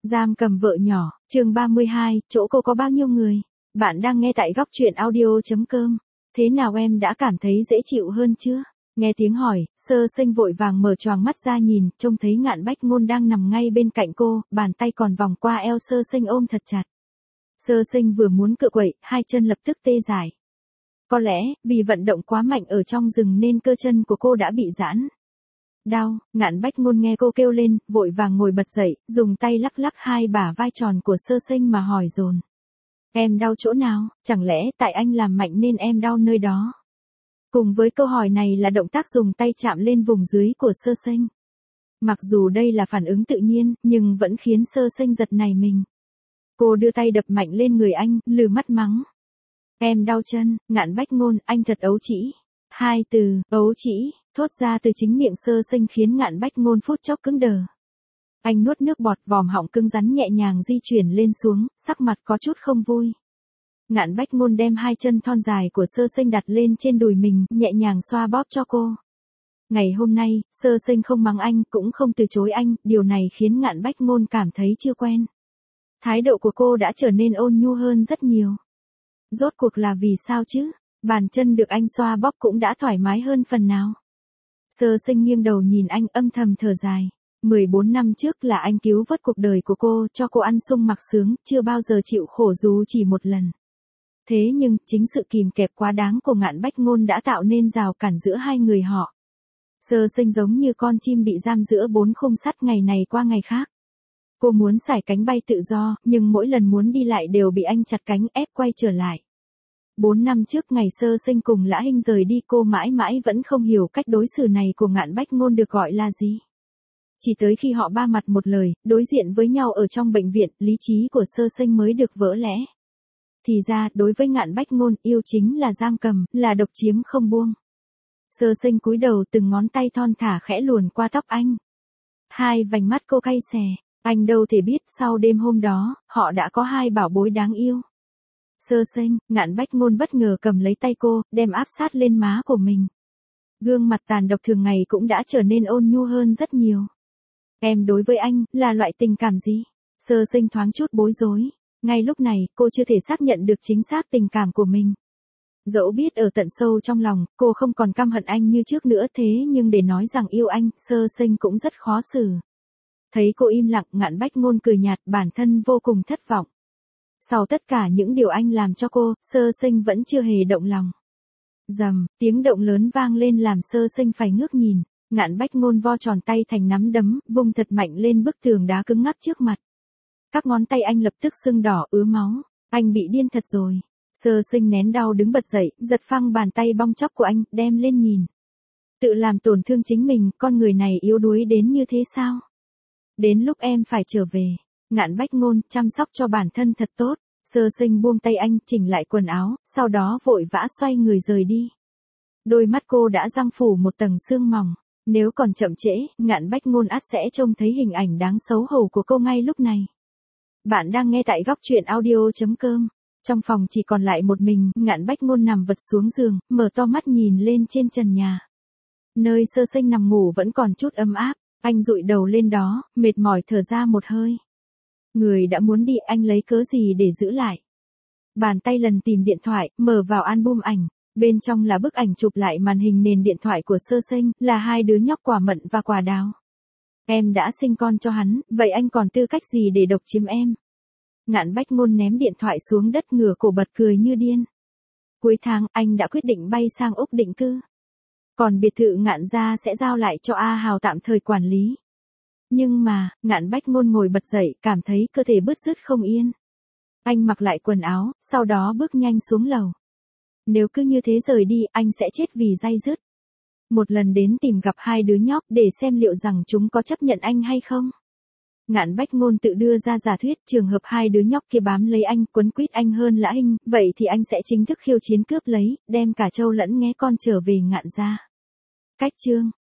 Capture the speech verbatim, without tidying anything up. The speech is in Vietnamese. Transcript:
Giam cầm vợ nhỏ, chương ba mươi hai, chỗ cô có bao nhiêu người? Bạn đang nghe tại góc truyện audio.com. Thế nào em đã cảm thấy dễ chịu hơn chưa? Nghe tiếng hỏi, Sơ Sinh vội vàng mở choàng mắt ra nhìn, trông thấy Ngạn Bách Ngôn đang nằm ngay bên cạnh cô, bàn tay còn vòng qua eo Sơ Sinh ôm thật chặt. Sơ Sinh vừa muốn cựa quậy, hai chân lập tức tê dại. Có lẽ, vì vận động quá mạnh ở trong rừng nên cơ chân của cô đã bị giãn. Đau, Ngạn Bách Ngôn nghe cô kêu lên, vội vàng ngồi bật dậy, dùng tay lắc lắc hai bả vai tròn của Sơ Sinh mà hỏi dồn. Em đau chỗ nào, chẳng lẽ tại anh làm mạnh nên em đau nơi đó? Cùng với câu hỏi này là động tác dùng tay chạm lên vùng dưới của Sơ Sinh. Mặc dù đây là phản ứng tự nhiên, nhưng vẫn khiến Sơ Sinh giật nảy mình. Cô đưa tay đập mạnh lên người anh, lừ mắt mắng. Em đau chân, Ngạn Bách Ngôn, anh thật ấu trĩ. Hai từ, ấu trĩ, thốt ra từ chính miệng Sơ Sinh khiến Ngạn Bách Ngôn phút chốc cứng đờ. Anh nuốt nước bọt, vòm họng cứng rắn nhẹ nhàng di chuyển lên xuống, sắc mặt có chút không vui. Ngạn Bách Ngôn đem hai chân thon dài của Sơ Sinh đặt lên trên đùi mình, nhẹ nhàng xoa bóp cho cô. Ngày hôm nay, Sơ Sinh không mắng anh, cũng không từ chối anh, điều này khiến Ngạn Bách Ngôn cảm thấy chưa quen. Thái độ của cô đã trở nên ôn nhu hơn rất nhiều. Rốt cuộc là vì sao chứ? Bàn chân được anh xoa bóp cũng đã thoải mái hơn phần nào. Sơ Sinh nghiêng đầu nhìn anh, âm thầm thở dài. mười bốn năm trước là anh cứu vớt cuộc đời của cô, cho cô ăn sung mặc sướng, chưa bao giờ chịu khổ dù chỉ một lần. Thế nhưng, chính sự kìm kẹp quá đáng của Ngạn Bách Ngôn đã tạo nên rào cản giữa hai người họ. Sơ Sinh giống như con chim bị giam giữa bốn khung sắt ngày này qua ngày khác. Cô muốn sải cánh bay tự do, nhưng mỗi lần muốn đi lại đều bị anh chặt cánh ép quay trở lại. Bốn năm trước ngày Sơ Sinh cùng Lã Hinh rời đi, cô mãi mãi vẫn không hiểu cách đối xử này của Ngạn Bách Ngôn được gọi là gì. Chỉ tới khi họ ba mặt một lời, đối diện với nhau ở trong bệnh viện, lý trí của Sơ Sinh mới được vỡ lẽ. Thì ra, đối với Ngạn Bách Ngôn, yêu chính là giam cầm, là độc chiếm không buông. Sơ Sinh cúi đầu, từng ngón tay thon thả khẽ luồn qua tóc anh. Hai vành mắt cô cay xè, anh đâu thể biết sau đêm hôm đó, họ đã có hai bảo bối đáng yêu. Sơ Sinh, Ngạn Bách Ngôn bất ngờ cầm lấy tay cô, đem áp sát lên má của mình. Gương mặt tàn độc thường ngày cũng đã trở nên ôn nhu hơn rất nhiều. Em đối với anh, là loại tình cảm gì? Sơ Sinh thoáng chút bối rối. Ngay lúc này, cô chưa thể xác nhận được chính xác tình cảm của mình. Dẫu biết ở tận sâu trong lòng, cô không còn căm hận anh như trước nữa, thế nhưng để nói rằng yêu anh, Sơ Sinh cũng rất khó xử. Thấy cô im lặng, Ngạn Bách Ngôn cười nhạt, bản thân vô cùng thất vọng. Sau tất cả những điều anh làm cho cô, Sơ Sinh vẫn chưa hề động lòng. Rầm, tiếng động lớn vang lên làm Sơ Sinh phải ngước nhìn. Ngạn Bách Ngôn vo tròn tay thành nắm đấm, vung thật mạnh lên bức tường đá cứng ngắc trước mặt. Các ngón tay anh lập tức sưng đỏ ứa máu. Anh bị điên thật rồi. Sơ Sinh nén đau đứng bật dậy, giật phăng bàn tay bong chóc của anh, đem lên nhìn. Tự làm tổn thương chính mình, con người này yếu đuối đến như thế sao? Đến lúc em phải trở về. Ngạn Bách Ngôn, chăm sóc cho bản thân thật tốt. Sơ Sinh buông tay anh, chỉnh lại quần áo, sau đó vội vã xoay người rời đi. Đôi mắt cô đã răng phủ một tầng sương mỏng. Nếu còn chậm trễ, Ngạn Bách Ngôn ắt sẽ trông thấy hình ảnh đáng xấu hổ của cô ngay lúc này. Bạn đang nghe tại góc truyện audio.com. Trong phòng chỉ còn lại một mình, Ngạn Bách Ngôn nằm vật xuống giường, mở to mắt nhìn lên trên trần nhà. Nơi Sơ Sinh nằm ngủ vẫn còn chút ấm áp, anh dụi đầu lên đó, mệt mỏi thở ra một hơi. Người đã muốn đi, anh lấy cớ gì để giữ lại. Bàn tay lần tìm điện thoại, mở vào album ảnh. Bên trong là bức ảnh chụp lại màn hình nền điện thoại của Sơ Sinh, là hai đứa nhóc Quả Mận và Quả Đào. Em đã sinh con cho hắn, vậy anh còn tư cách gì để độc chiếm em? Ngạn Bách Ngôn ném điện thoại xuống đất, ngửa cổ bật cười như điên. Cuối tháng, anh đã quyết định bay sang Úc định cư. Còn biệt thự Ngạn gia sẽ giao lại cho A Hào tạm thời quản lý. Nhưng mà, Ngạn Bách Ngôn ngồi bật dậy, cảm thấy cơ thể bứt rứt không yên. Anh mặc lại quần áo, sau đó bước nhanh xuống lầu. Nếu cứ như thế rời đi, anh sẽ chết vì day dứt. Một lần đến tìm gặp hai đứa nhóc để xem liệu rằng chúng có chấp nhận anh hay không. Ngạn Bách Ngôn tự đưa ra giả thuyết, trường hợp hai đứa nhóc kia bám lấy anh, quấn quýt anh hơn Lã Hinh, vậy thì anh sẽ chính thức khiêu chiến cướp lấy, đem cả trâu lẫn nghé con trở về Ngạn gia. Cách chương